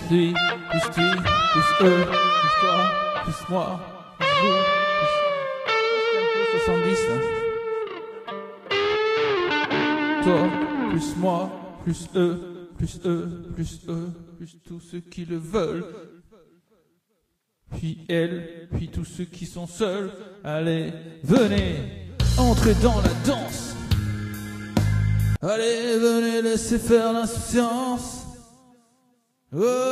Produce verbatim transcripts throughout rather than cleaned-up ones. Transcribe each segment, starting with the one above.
lui, plus lui, plus eux, plus toi, plus moi, plus vous, plus... soixante-dix là. Toi, plus moi, plus eux, plus eux, plus eux, plus tous ceux qui le veulent. Puis elle, puis tous ceux qui sont seuls. Allez, venez, entrez dans la danse. Allez, venez, laissez faire l'insouciance. Oh.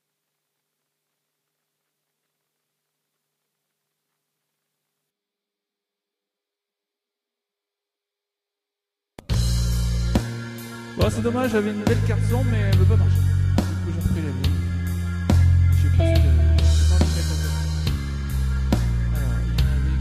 Bon, c'est dommage, j'avais une belle carte son, mais elle veut pas marcher. Du coup, j'ai repris la vieille. J'ai pas envie de... j'ai pas envie de mettre la tête. Alors, il y en avait...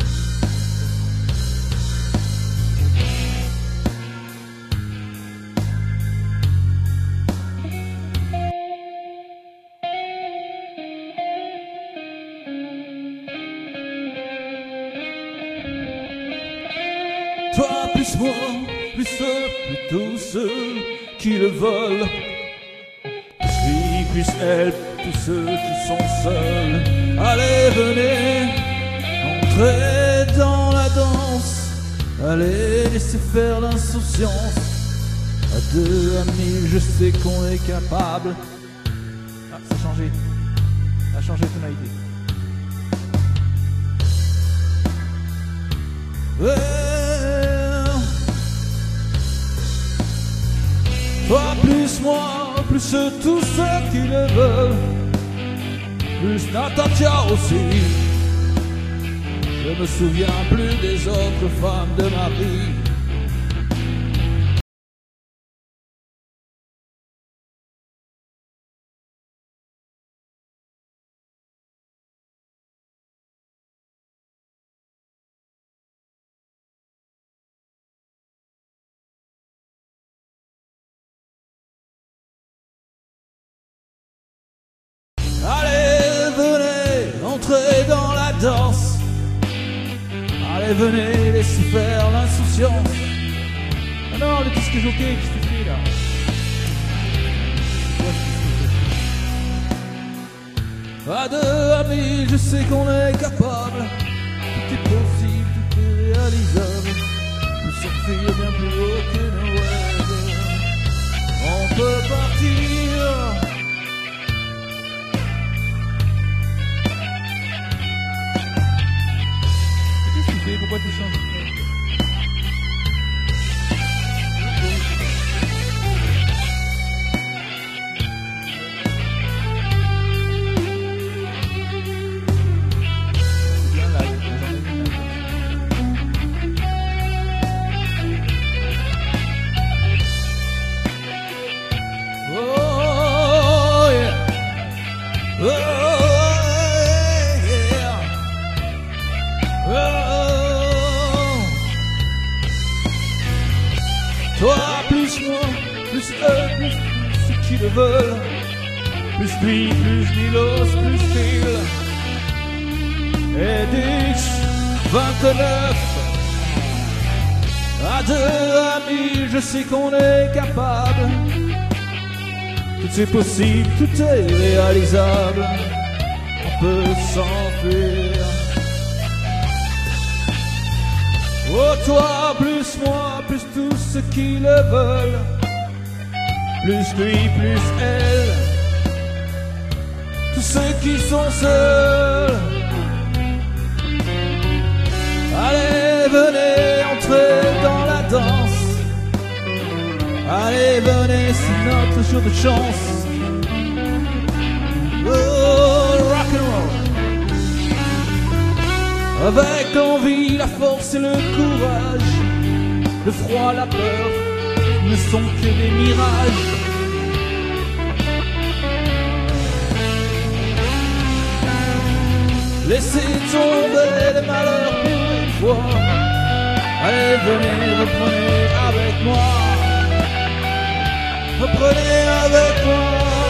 Toi plus moi, plus eux, plus tous ceux qui le veulent. Plus lui, plus elle, tous ceux qui sont seuls. Allez, venez, entrez dans la danse. Allez, laissez faire l'insouciance. À deux, à mille, je sais qu'on est capable. Ah, ça a changé. Ça a changé de tonalité. Ouais. Toi plus moi, plus tous ceux qui le veulent. Plus Natacha aussi. Je me souviens plus des autres femmes de ma vie. Allez, venez, entrez dans la danse. Allez, venez, laissez faire l'insouciance. Ah non, le disque jockey, qu'est-ce que tu fais là? À deux, à mille, je sais qu'on est capable. Tout est possible, tout est réalisable. Nous s'enfuir bien plus haut que nos rêves. On peut partir. Pourquoi tu changes? Oh yeah. Oh yeah. Oh. Toi plus moi, plus eux, plus ceux qui le veulent. Plus lui, plus Milos, plus Phil. Et Dix, vingt-neuf. À deux, à mille, je sais qu'on est capable. Tout est possible, tout est réalisable. On peut s'enfuir. Oh toi, plus moi, plus tous ceux qui le veulent. Plus lui, plus elle. Tous ceux qui sont seuls. Allez, venez, entrez dans la danse. Allez, venez, c'est notre jour de chance. Oh, rock'n'roll. Avec l'envie, la force et le courage. Le froid, la peur ne sont que des mirages. Laissez tomber les malheurs pour une fois. Allez, venez, reprenez avec moi. Reprenez avec moi.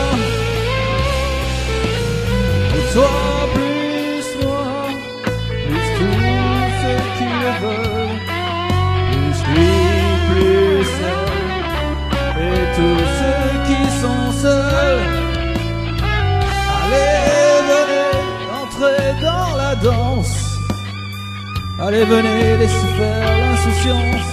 Et toi, plus moi, plus tous ceux qui le veulent. Plus lui, plus elle. Et tous ceux qui sont seuls. Allez, venez, laissez faire l'insouciance.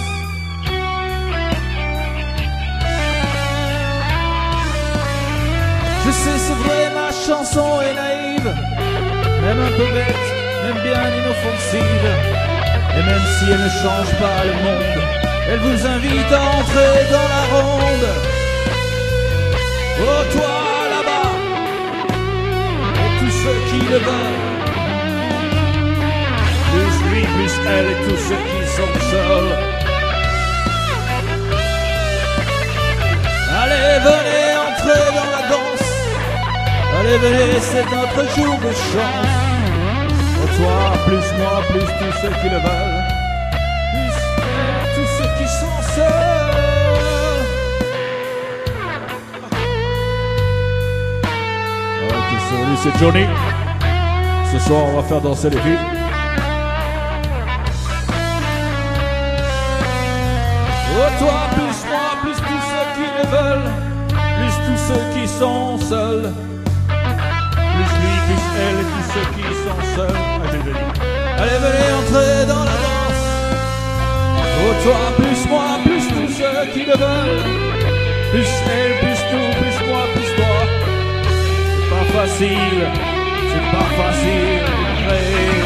Je sais, c'est vrai, ma chanson est naïve, même un peu bête, même bien inoffensive. Et même si elle ne change pas le monde, elle vous invite à entrer dans la ronde. Oh toi là-bas, et tous ceux qui le veulent, plus lui, plus elle et tous ceux qui sont seuls. Allez, venez entrer dans la danse. Allez, venez, c'est notre jour de chance. Oh toi, plus moi, plus tous ceux qui le veulent, plus tous ceux qui sont seuls. Ok, salut, c'est Johnny. Ce soir, on va faire danser les filles. Oh toi, plus moi, plus tous ceux qui le veulent, plus tous ceux qui sont seuls. Plus lui, plus elle et tous ceux qui sont seuls. Allez, venez entrer dans la danse. Oh toi, plus moi, plus tous ceux qui le veulent. Plus elle, plus tout, plus moi, plus toi. C'est pas facile, c'est pas facile. Mais...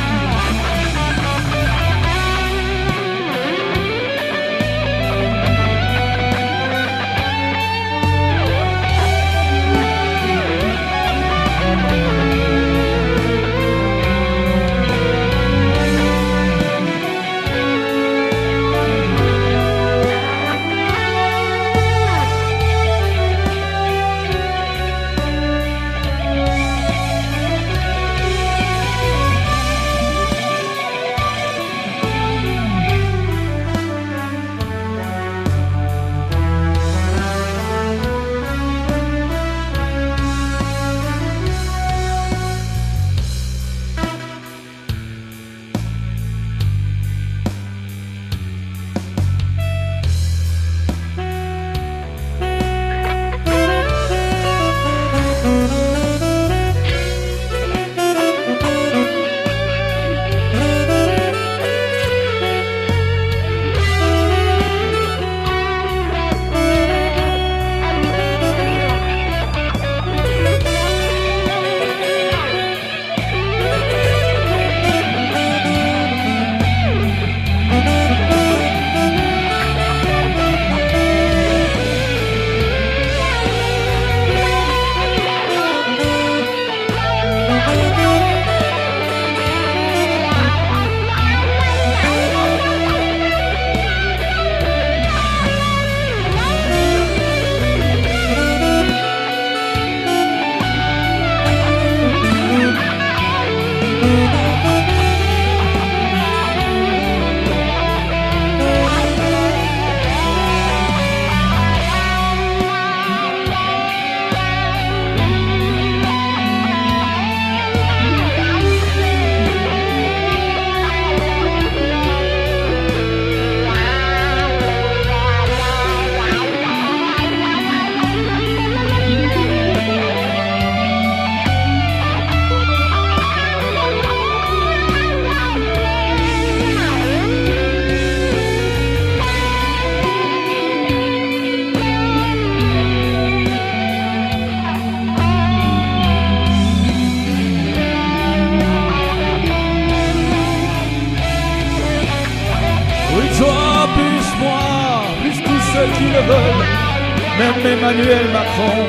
Qui le veulent, même Emmanuel Macron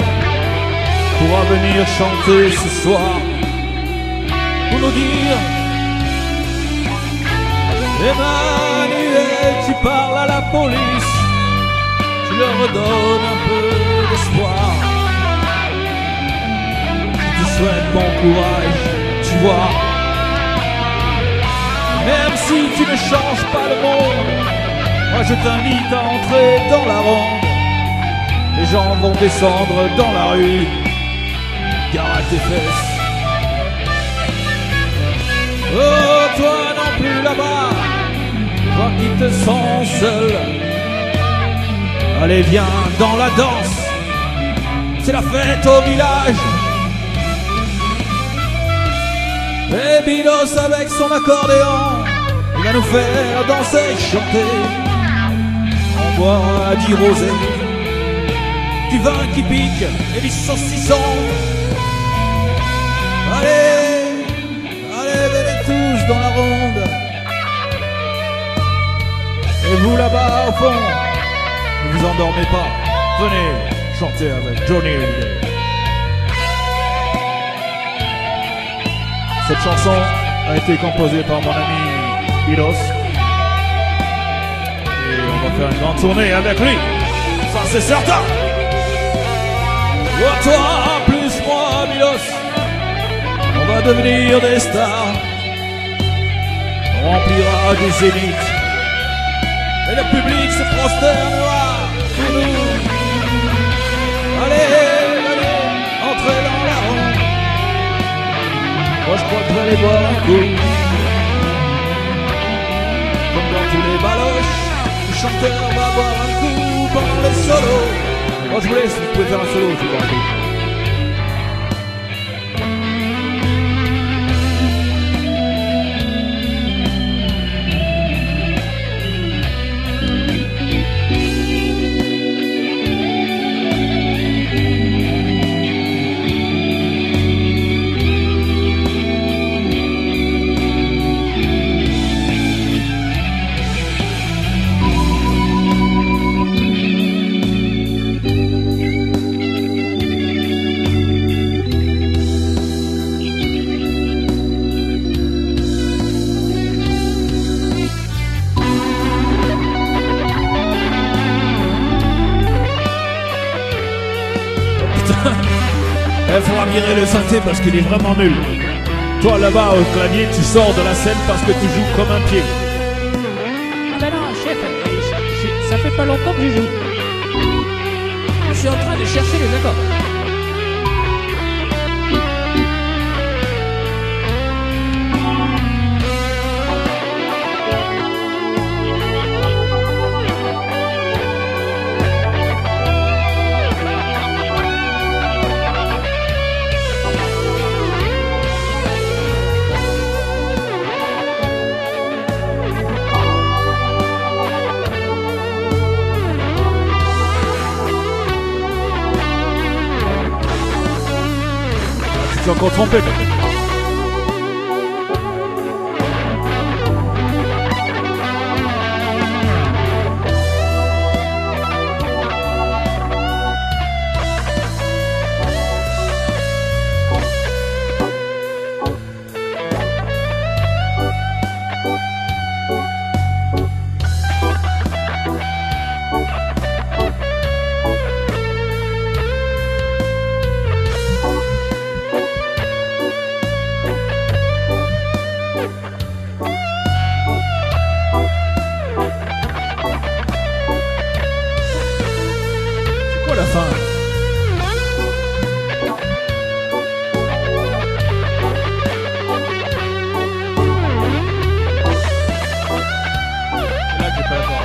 pourra venir chanter ce soir pour nous dire: Emmanuel, tu parles à la police, tu leur redonnes un peu d'espoir. Je te souhaite bon courage, tu vois. Même si tu ne changes pas le monde, moi je t'invite à entrer dans la ronde. Les gens vont descendre dans la rue, gare à tes fesses. Oh toi non plus là-bas, toi qui te sens seul, allez viens dans la danse, c'est la fête au village. Et Binos avec son accordéon, Il va nous faire danser, chanter. On boira du rosé, du vin qui pique et du saucisson. Allez, allez, venez tous dans la ronde. Et vous là-bas au fond, ne vous endormez pas. Venez chanter avec Johnny Hallyday. Cette chanson a été composée par mon ami Milos. Et on va faire une grande tournée avec lui. Ça c'est certain. Oh, toi plus moi, Milos. On va devenir des stars. On remplira des zéniths. Et le public se prosternera pour nous. Allez, allez, entrez dans la ronde. Moi je crois que vous allez boire un coup. Comme dans tous les baloches, le chanteur va boire un coup pendant les solos. Moi je vous laisse, vous pouvez faire un solo, je vous bois un coup. Il faudra virer le synthé parce qu'il est vraiment nul. Toi là-bas au clavier, tu sors de la scène parce que tu joues comme un pied. Ah ben non, chef, ça fait pas longtemps que je joue. Je suis en train de chercher les accords. Tu t'es encore trompé. La fin. C'est là que j'ai pas d'accord.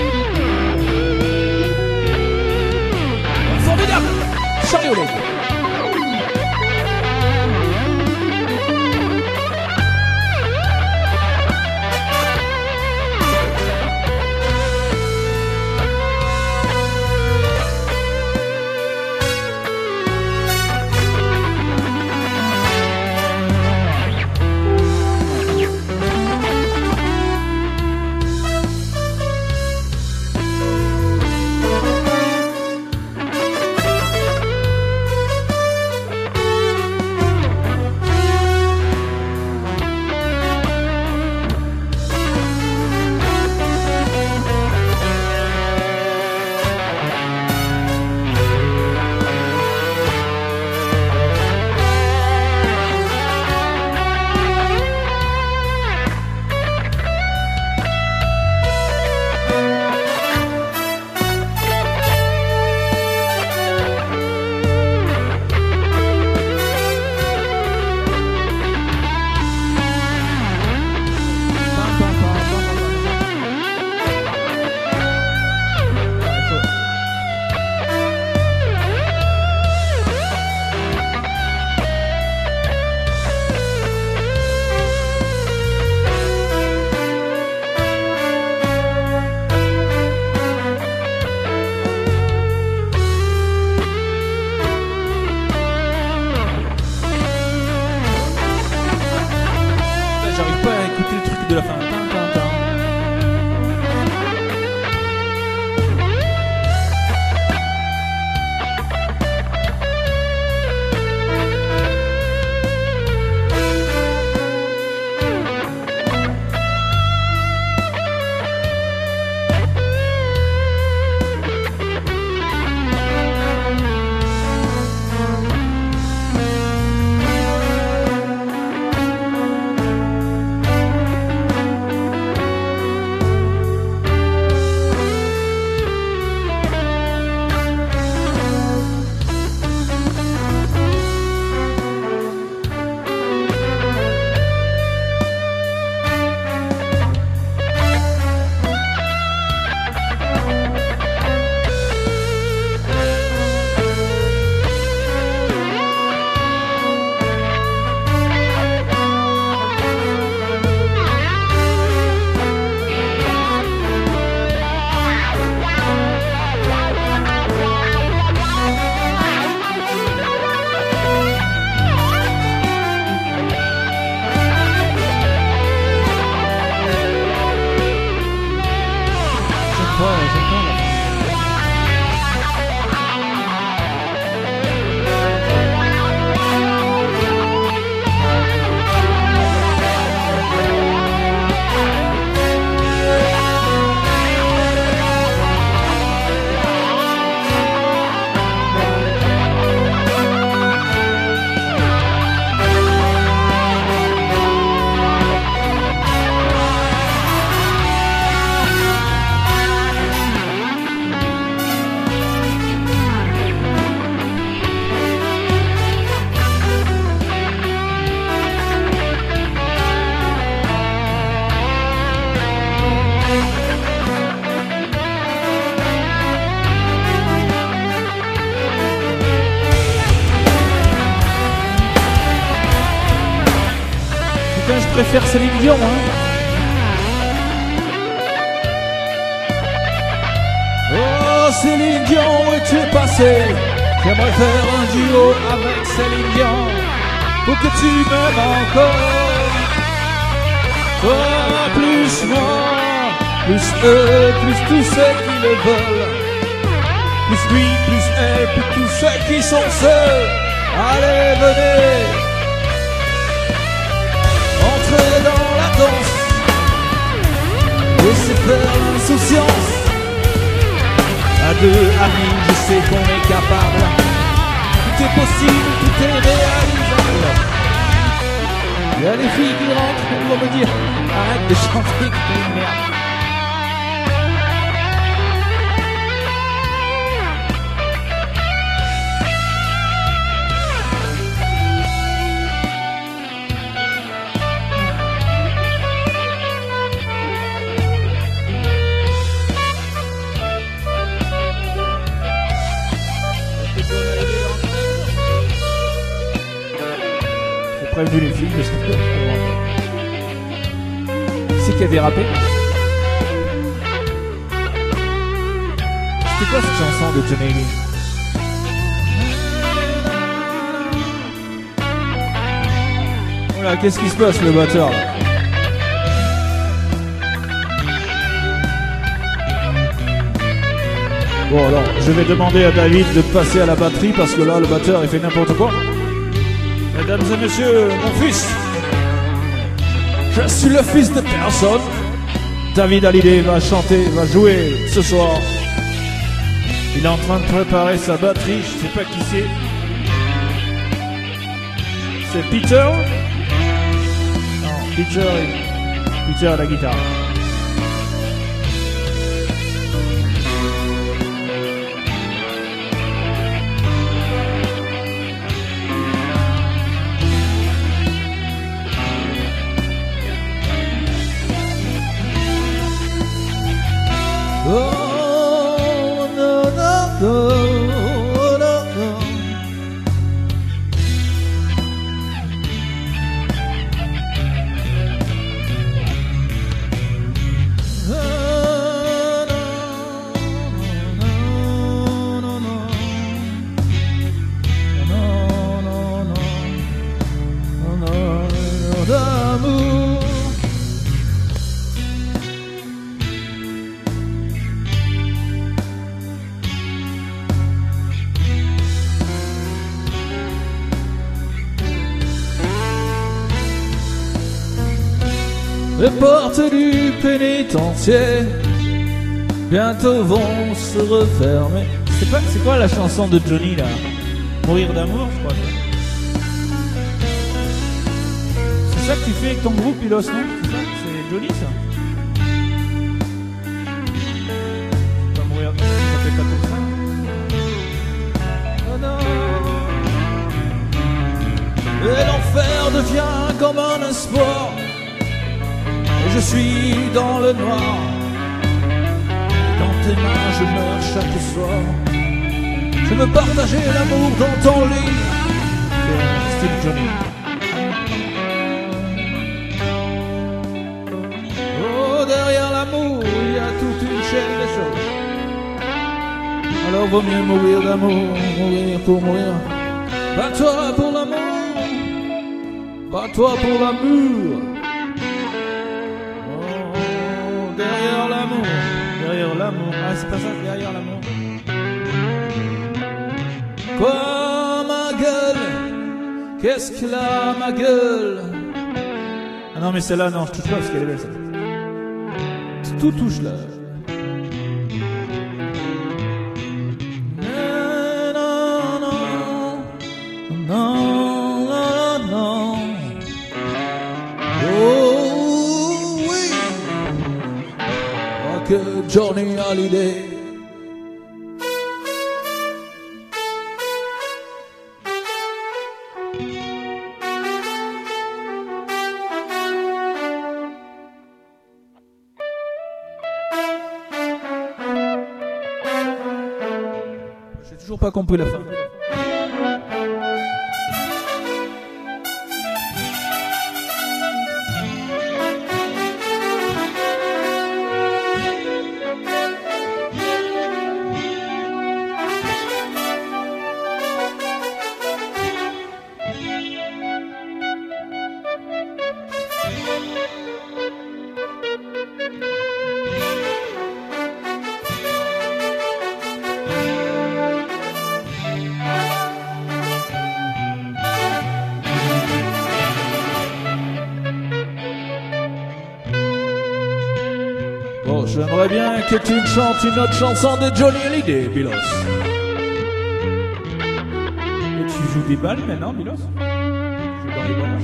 Formidable! Charlie Olay. préfère Céline Dion, hein. Oh Céline Dion, où es-tu passé? J'aimerais faire un duo avec Céline Dion pour que tu m'aimes encore. Toi plus moi, plus eux, plus tous ceux qui le veulent. Plus lui, plus elle, plus tous ceux qui sont seuls. Allez, venez, entrez dans la danse, laissez faire l'insouciance. À deux amis, je sais qu'on est capable. Tout est possible, tout est réalisable. Il y a les filles qui rentrent, elles vont me dire arrête de chanter, que t'es une merde. Prévenu les filles parce que c'est qui a dérapé. C'était quoi cette chanson de Johnny Lee? Voilà, qu'est-ce qui se passe le batteur là? Bon alors, je vais demander à David de passer à la batterie parce que là le batteur il fait n'importe quoi. Mesdames et messieurs, mon fils, je suis le fils de personne. David Hallyday va chanter, va jouer ce soir. Il est en train de préparer sa batterie, je sais pas qui c'est. C'est Peter? Non, Peter, Peter à la guitare. Oh, no, no, no, no, no. Les portes du pénitencier bientôt vont se refermer. C'est pas, c'est quoi la chanson de Johnny là? Mourir d'amour, je crois. C'est ça que tu fais avec ton groupe, Pilos, non? C'est ça? C'est Johnny ça? Pas mourir, ça fait pas comme ça. Oh non. Et l'enfer devient comme un espoir. Et je suis dans le noir. Dans tes mains je meurs chaque soir. Je veux partager l'amour dans ton lit. C'est Steve Johnny. Oh, derrière l'amour, il y a toute une chaîne de choses. Alors vaut mieux mourir d'amour, mourir pour mourir. Bats-toi pour l'amour, bats-toi pour l'amour. Oh, derrière l'amour, Derrière l'amour. Ah, c'est pas ça, derrière l'amour. quoi ma gueule, qu'est-ce qu'elle a ma gueule. Ah non, mais celle-là, non, je touche pas parce qu'elle est belle, celle-là. Tout touche là. Non, non, non, non, non. Oh oui, oh, que Johnny Hallyday. J'ai toujours pas compris la fin. J'aimerais bien que tu me chantes une autre chanson de Johnny Hallyday, Milos. Et tu joues des balles maintenant, Milos? Tu joues dans les branches?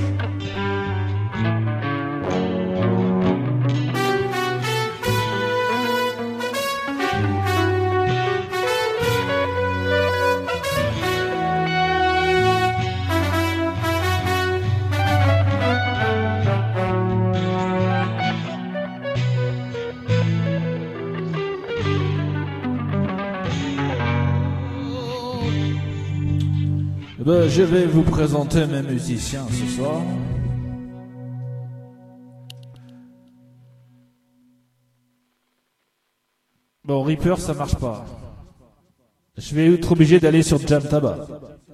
Ben, je vais vous présenter mes musiciens ce soir. Bon, Reaper, ça marche pas. Je vais être obligé d'aller sur Jam Tabac.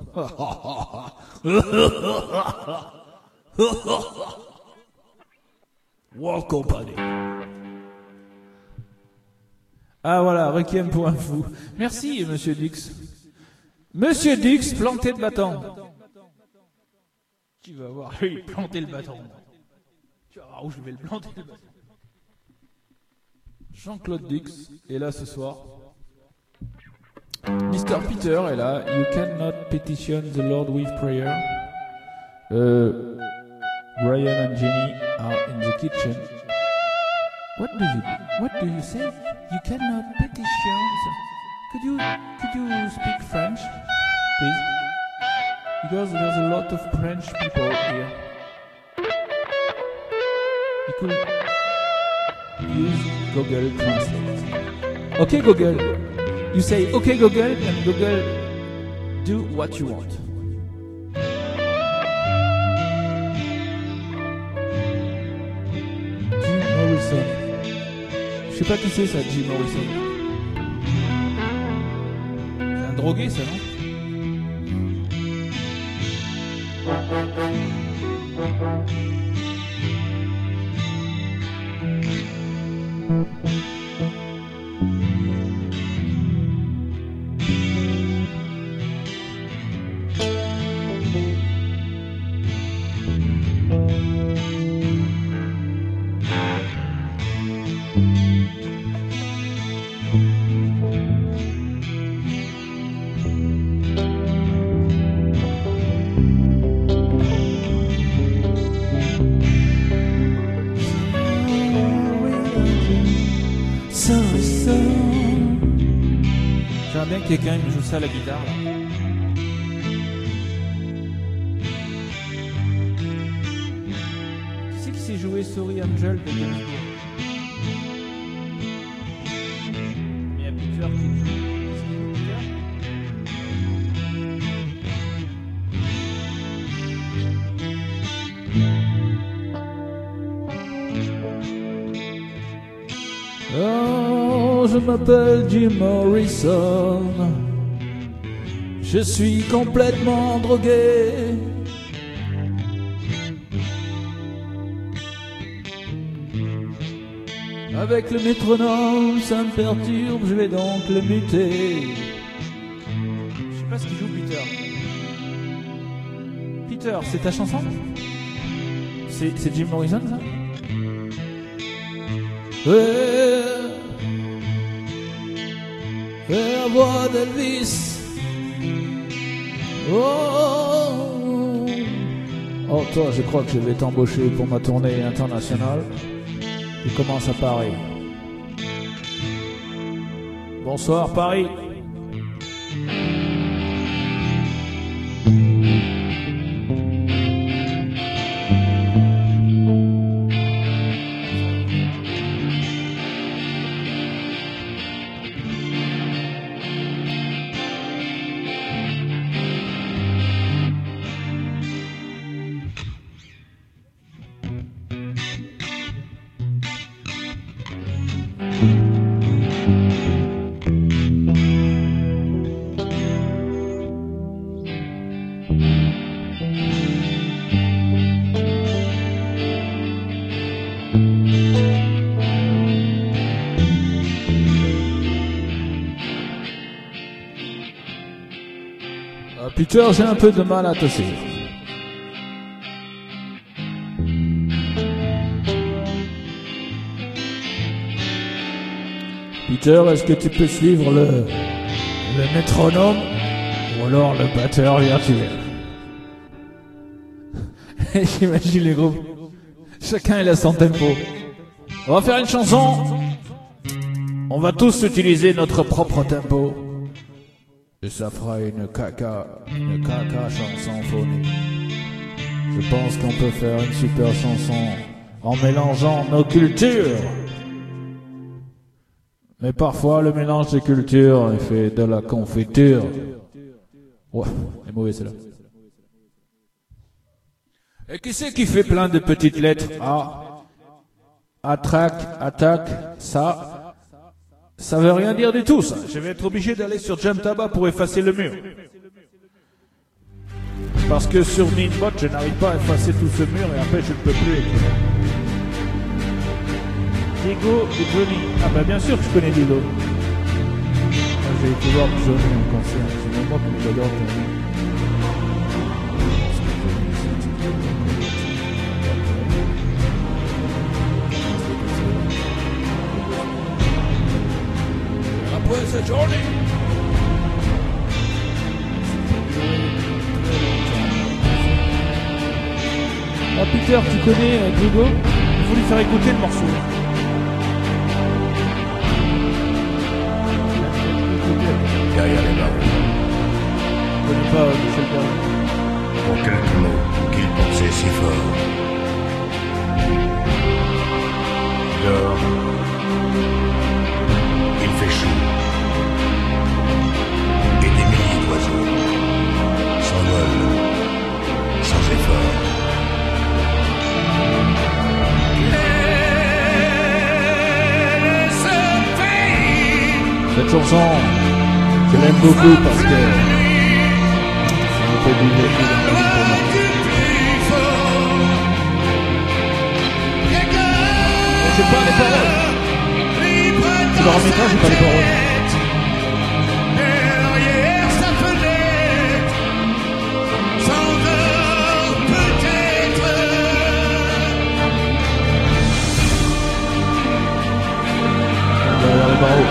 War Company. Ah voilà, Requiem pour un fou. Merci, Monsieur Dix. Monsieur Dix, plantez le bâton. Tu vas voir, lui, planter le bâton. Tu vas voir où je vais le planter le bâton. Jean-Claude Dix est là ce soir. mister Peter est là. You cannot petition the Lord with prayer. Uh, Brian and Jenny are in the kitchen. What do you What do you say? You cannot petition. Could you Could you speak French, please? Because there's a lot of French people here. You could use Google Translate. Okay, Google. You say, okay, Google, and Google do what you want. Jim Morrison. Je sais pas qui c'est ça, Jim Morrison. C'est un drogué, ça, non? J'aimerais bien que quelqu'un me joue ça à la guitare là. Qui c'est qui sait jouer Sorry Angel de Gainsbourg? Il y a Peter qui joue. Oh, je m'appelle Jim Morrison. Je suis complètement drogué. Avec le métronome, ça me perturbe, je vais donc le muter. Je sais pas ce qu'il joue, Peter. Peter, c'est ta chanson? C'est, c'est Jim Morrison, ça? Ouais, ouais, la voix d'Elvis. Oh, oh, toi, je crois que je vais t'embaucher pour ma tournée internationale. Je commence à Paris. Bonsoir, Paris. Peter, j'ai un peu de mal à tousser. Peter, est-ce que tu peux suivre le, le métronome ou alors le batteur virtuel? J'imagine les groupes. Chacun il a son tempo. On va faire une chanson. On va tous utiliser notre propre tempo. Et ça fera une caca, une caca chanson phonique. Je pense qu'on peut faire une super chanson en mélangeant nos cultures. Mais parfois, le mélange des cultures il fait de la confiture. Ouais, elle est mauvaise celle-là. Et qui c'est qui fait plein de petites lettres? Ah, attraque, attaque, ça, ça veut rien dire du tout, ça. Je vais être obligé d'aller sur Jamtaba pour effacer le mur. Parce que sur Ninbot, je n'arrive pas à effacer tout ce mur et après je ne peux plus écrire. Diego et Johnny. Ah bah bien sûr que je connais Diego. Moi j'ai été voir Johnny en concert. C'est même moi qui l'adore. Après c'est Johnny. Ah Peter, tu connais euh, Diego? Il faut lui faire écouter le morceau. Derrière les barreaux. Je connais pas euh, Michel Berger. Pour quelques mots qu'il pensait si fort. Dehors, il fait chaud. Et des milliers d'oiseaux s'envolent sans effort. Cette chanson, je l'aime beaucoup parce que ça me fait du bien dans la vie pour moi. J'ai pas les paroles. Tu leur remettras, j'ai pas les paroles. Derrière sa fenêtre, s'endort peut-être. Derrière les barreaux.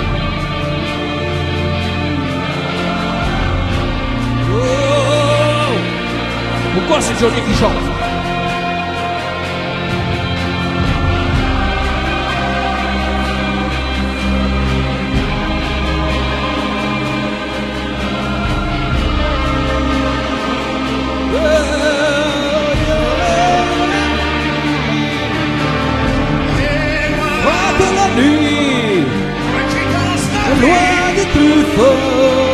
Pourquoi c'est Johnny qui chante? Frappe la nuit, loin du plus fort.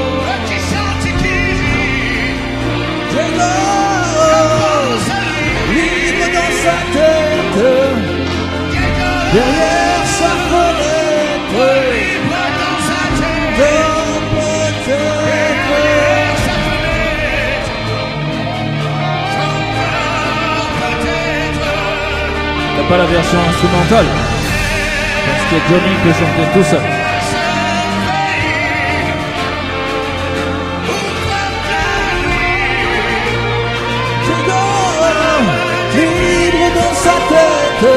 Sa tête, derrière sa fenêtre, dans peut-être. T'as pas la version instrumentale, parce que Johnny peut chanter tout seul. Dans sa tête,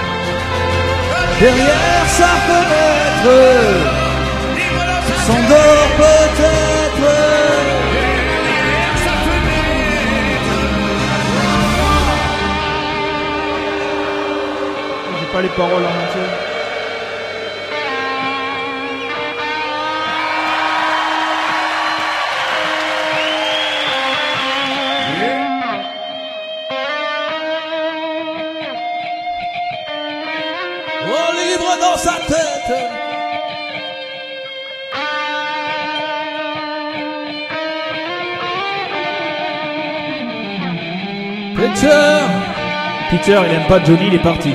derrière sa fenêtre, s'endort peut-être. J'ai pas les paroles en entier. Dans sa tête, Peter, Peter, il aime pas Johnny, il est parti.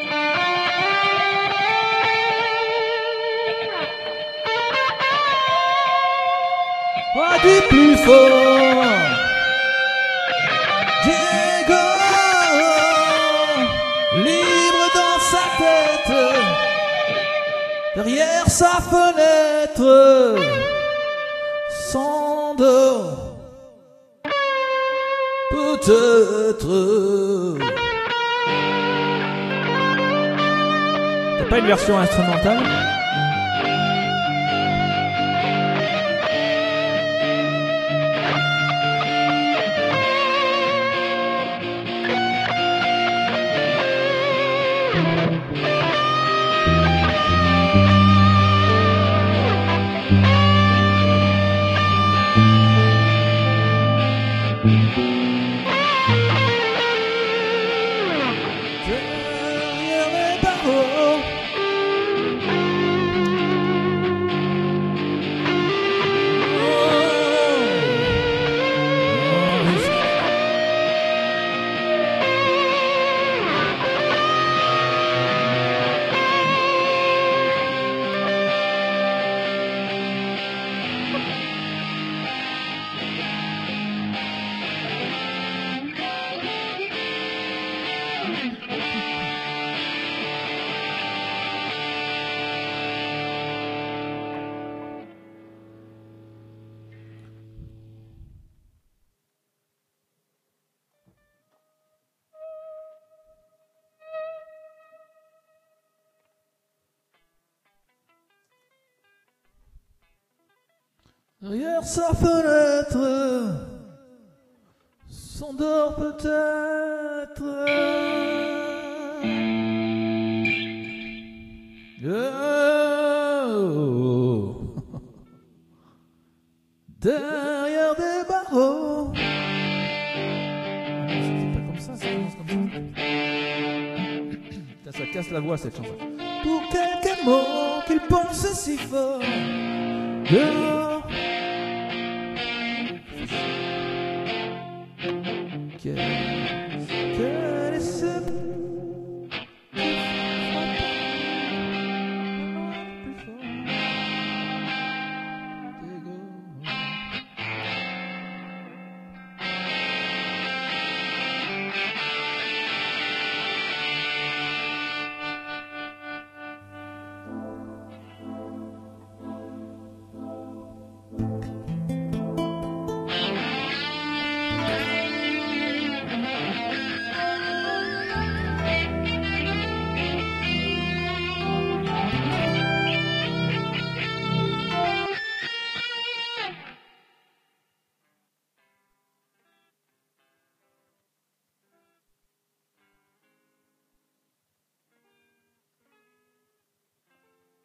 Pas du plus fort. Diego, libre dans sa tête. Derrière sa fenêtre, s'endort peut-être. T'as pas une version instrumentale? Derrière sa fenêtre s'endort peut-être. Oh. Derrière des barreaux. C'est pas comme ça, ça commence comme ça. Putain, ça casse la voix cette chanson. Pour quelques mots qu'il pense si fort. De